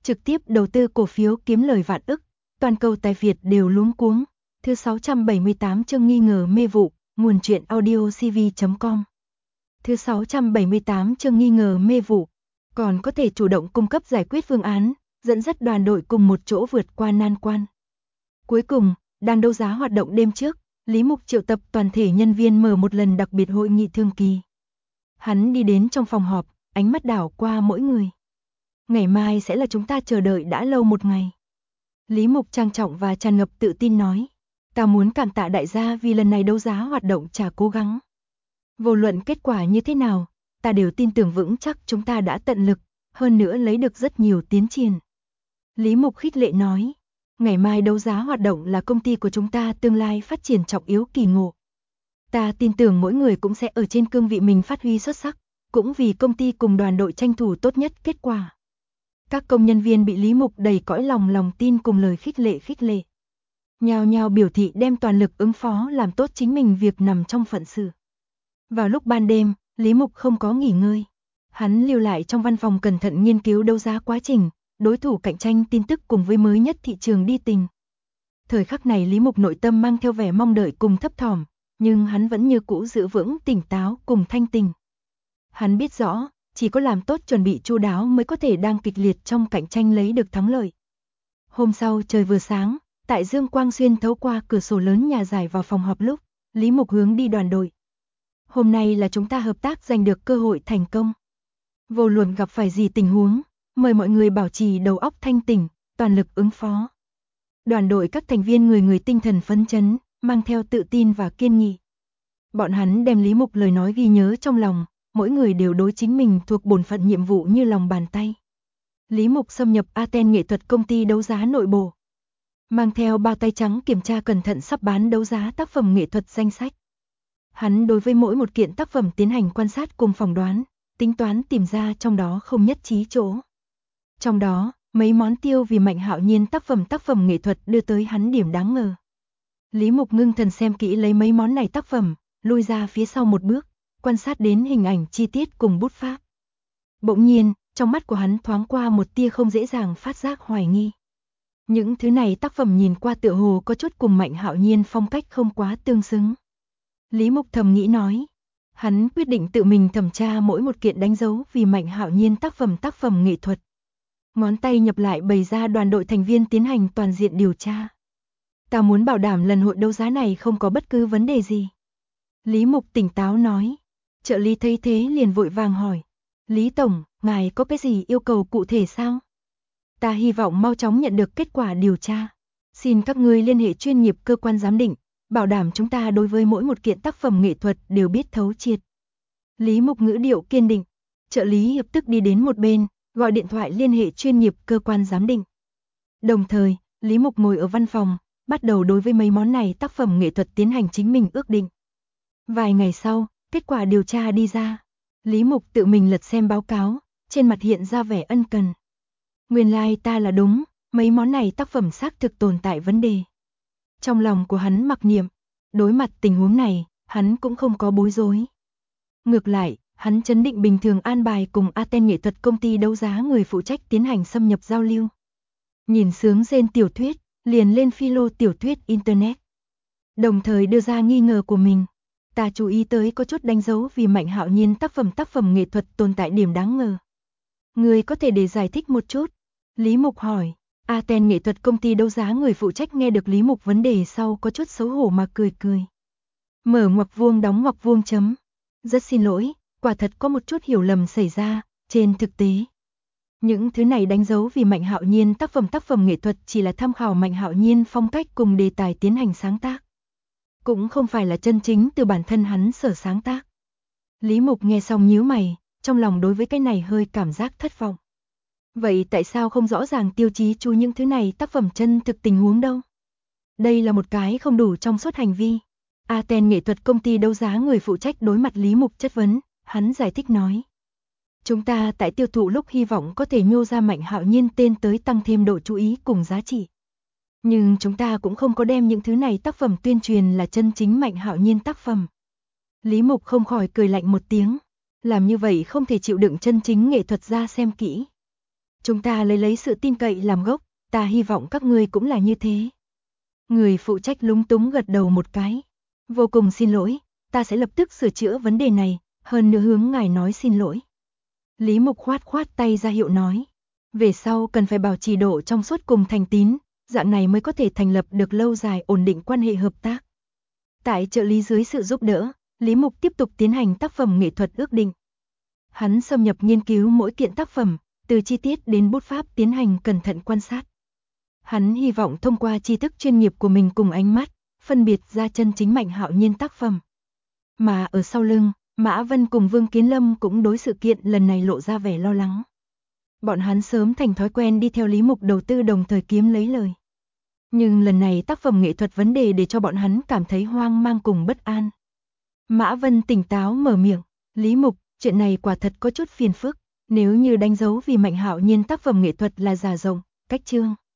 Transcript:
trực tiếp đầu tư cổ phiếu kiếm lời vạn ức, toàn cầu tài Việt đều luống cuống. Thứ 678 chương nghi ngờ mê vụ, nguồn truyện audio cv.com. Thứ 678 chương nghi ngờ mê vụ, còn có thể chủ động cung cấp giải quyết phương án, dẫn dắt đoàn đội cùng một chỗ vượt qua nan quan. Cuối cùng, đàn đấu giá hoạt động đêm trước, Lý Mục triệu tập toàn thể nhân viên mở một lần đặc biệt hội nghị thương kỳ. Hắn đi đến trong phòng họp, ánh mắt đảo qua mỗi người. Ngày mai sẽ là chúng ta chờ đợi đã lâu một ngày. Lý Mục trang trọng và tràn ngập tự tin nói. Ta muốn cảm tạ đại gia vì lần này đấu giá hoạt động trả cố gắng. Vô luận kết quả như thế nào, ta đều tin tưởng vững chắc chúng ta đã tận lực, hơn nữa lấy được rất nhiều tiến triển. Lý Mục khích lệ nói. Ngày mai đấu giá hoạt động là công ty của chúng ta tương lai phát triển trọng yếu kỳ ngộ. Ta tin tưởng mỗi người cũng sẽ ở trên cương vị mình phát huy xuất sắc, cũng vì công ty cùng đoàn đội tranh thủ tốt nhất kết quả. Các công nhân viên bị Lý Mục đầy cõi lòng tin cùng lời khích lệ. Nhao nhao biểu thị đem toàn lực ứng phó làm tốt chính mình việc nằm trong phận sự. Vào lúc ban đêm, Lý Mục không có nghỉ ngơi. Hắn lưu lại trong văn phòng cẩn thận nghiên cứu đấu giá quá trình, đối thủ cạnh tranh tin tức cùng với mới nhất thị trường đi tình. Thời khắc này Lý Mục nội tâm mang theo vẻ mong đợi cùng thấp thỏm, nhưng hắn vẫn như cũ giữ vững tỉnh táo cùng thanh tình. Hắn biết rõ, chỉ có làm tốt chuẩn bị chu đáo mới có thể đang kịch liệt trong cạnh tranh lấy được thắng lợi. Hôm sau trời vừa sáng, tại dương quang xuyên thấu qua cửa sổ lớn nhà giải vào phòng họp lúc, Lý Mục hướng đi đoàn đội. Hôm nay là chúng ta hợp tác giành được cơ hội thành công. Vô luận gặp phải gì tình huống, mời mọi người bảo trì đầu óc thanh tỉnh, toàn lực ứng phó. Đoàn đội các thành viên người tinh thần phấn chấn, mang theo tự tin và kiên nghị. Bọn hắn đem Lý Mục lời nói ghi nhớ trong lòng, mỗi người đều đối chính mình thuộc bổn phận nhiệm vụ như lòng bàn tay. Lý Mục xâm nhập Aten nghệ thuật công ty đấu giá nội bộ. Mang theo bao tay trắng kiểm tra cẩn thận sắp bán đấu giá tác phẩm nghệ thuật danh sách. Hắn đối với mỗi một kiện tác phẩm tiến hành quan sát cùng phỏng đoán, tính toán tìm ra trong đó không nhất trí chỗ. Trong đó, mấy món tiêu vì Mạnh Hạo Nhiên tác phẩm nghệ thuật đưa tới hắn điểm đáng ngờ. Lý Mục ngưng thần xem kỹ lấy mấy món này tác phẩm, lui ra phía sau một bước, quan sát đến hình ảnh chi tiết cùng bút pháp. Bỗng nhiên, trong mắt của hắn thoáng qua một tia không dễ dàng phát giác hoài nghi. Những thứ này tác phẩm nhìn qua tựa hồ có chút cùng Mạnh Hạo Nhiên phong cách không quá tương xứng. Lý Mục thầm nghĩ nói. Hắn quyết định tự mình thẩm tra mỗi một kiện đánh dấu vì Mạnh Hạo Nhiên tác phẩm nghệ thuật. Ngón tay nhập lại bày ra đoàn đội thành viên tiến hành toàn diện điều tra. Ta muốn bảo đảm lần hội đấu giá này không có bất cứ vấn đề gì. Lý Mục tỉnh táo nói. Trợ lý thấy thế liền vội vàng hỏi. Lý Tổng, ngài có cái gì yêu cầu cụ thể sao? Ta hy vọng mau chóng nhận được kết quả điều tra. Xin các ngươi liên hệ chuyên nghiệp cơ quan giám định, bảo đảm chúng ta đối với mỗi một kiện tác phẩm nghệ thuật đều biết thấu triệt. Lý Mục ngữ điệu kiên định. Trợ lý lập tức đi đến một bên, gọi điện thoại liên hệ chuyên nghiệp cơ quan giám định. Đồng thời, Lý Mục ngồi ở văn phòng, bắt đầu đối với mấy món này tác phẩm nghệ thuật tiến hành chính mình ước định. Vài ngày sau, kết quả điều tra đi ra. Lý Mục tự mình lật xem báo cáo, trên mặt hiện ra vẻ ân cần. Nguyên lai ta là đúng, mấy món này tác phẩm xác thực tồn tại vấn đề. Trong lòng của hắn mặc niệm, đối mặt tình huống này, hắn cũng không có bối rối. Ngược lại, hắn trấn định bình thường an bài cùng Aten nghệ thuật công ty đấu giá người phụ trách tiến hành xâm nhập giao lưu. Nhìn sướng rên tiểu thuyết, liền lên philo tiểu thuyết Internet. Đồng thời đưa ra nghi ngờ của mình. Ta chú ý tới có chút đánh dấu vì Mạnh Hạo Nhiên tác phẩm nghệ thuật tồn tại điểm đáng ngờ. Người có thể để giải thích một chút? Lý Mục hỏi. Aten nghệ thuật công ty đấu giá người phụ trách nghe được Lý Mục vấn đề sau có chút xấu hổ mà cười. Mở ngoặc vuông đóng ngoặc vuông chấm. Rất xin lỗi, quả thật có một chút hiểu lầm xảy ra, trên thực tế. Những thứ này đánh dấu vì Mạnh Hạo Nhiên tác phẩm nghệ thuật chỉ là tham khảo Mạnh Hạo Nhiên phong cách cùng đề tài tiến hành sáng tác. Cũng không phải là chân chính từ bản thân hắn sở sáng tác. Lý Mục nghe xong nhíu mày, trong lòng đối với cái này hơi cảm giác thất vọng. Vậy tại sao không rõ ràng tiêu chí chú những thứ này tác phẩm chân thực tình huống đâu? Đây là một cái không đủ trong suốt hành vi. Aten nghệ thuật công ty đấu giá người phụ trách đối mặt Lý Mục chất vấn, hắn giải thích nói. Chúng ta tại tiêu thụ lúc hy vọng có thể nhô ra Mạnh Hạo Nhiên tên tới tăng thêm độ chú ý cùng giá trị. Nhưng chúng ta cũng không có đem những thứ này tác phẩm tuyên truyền là chân chính Mạnh Hạo Nhiên tác phẩm. Lý Mục không khỏi cười lạnh một tiếng. Làm như vậy không thể chịu đựng chân chính nghệ thuật ra xem kỹ. Chúng ta lấy sự tin cậy làm gốc, ta hy vọng các ngươi cũng là như thế. Người phụ trách lúng túng gật đầu một cái. Vô cùng xin lỗi, ta sẽ lập tức sửa chữa vấn đề này, hơn nữa hướng ngài nói xin lỗi. Lý Mục khoát tay ra hiệu nói. Về sau cần phải bảo trì độ trong suốt cùng thành tín, dạng này mới có thể thành lập được lâu dài ổn định quan hệ hợp tác. Tại trợ lý dưới sự giúp đỡ, Lý Mục tiếp tục tiến hành tác phẩm nghệ thuật ước định. Hắn xâm nhập nghiên cứu mỗi kiện tác phẩm, từ chi tiết đến bút pháp tiến hành cẩn thận quan sát. Hắn hy vọng thông qua tri thức chuyên nghiệp của mình cùng ánh mắt, phân biệt ra chân chính Mạnh Hạo Nhiên tác phẩm. Mà ở sau lưng, Mã Vân cùng Vương Kiến Lâm cũng đối sự kiện lần này lộ ra vẻ lo lắng. Bọn hắn sớm thành thói quen đi theo Lý Mục đầu tư đồng thời kiếm lấy lời. Nhưng lần này tác phẩm nghệ thuật vấn đề để cho bọn hắn cảm thấy hoang mang cùng bất an. Mã Vân tỉnh táo mở miệng, Lý Mục, chuyện này quả thật có chút phiền phức, nếu như đánh dấu vì Mạnh Hạo Nhiên tác phẩm nghệ thuật là giả rộng, cách chương.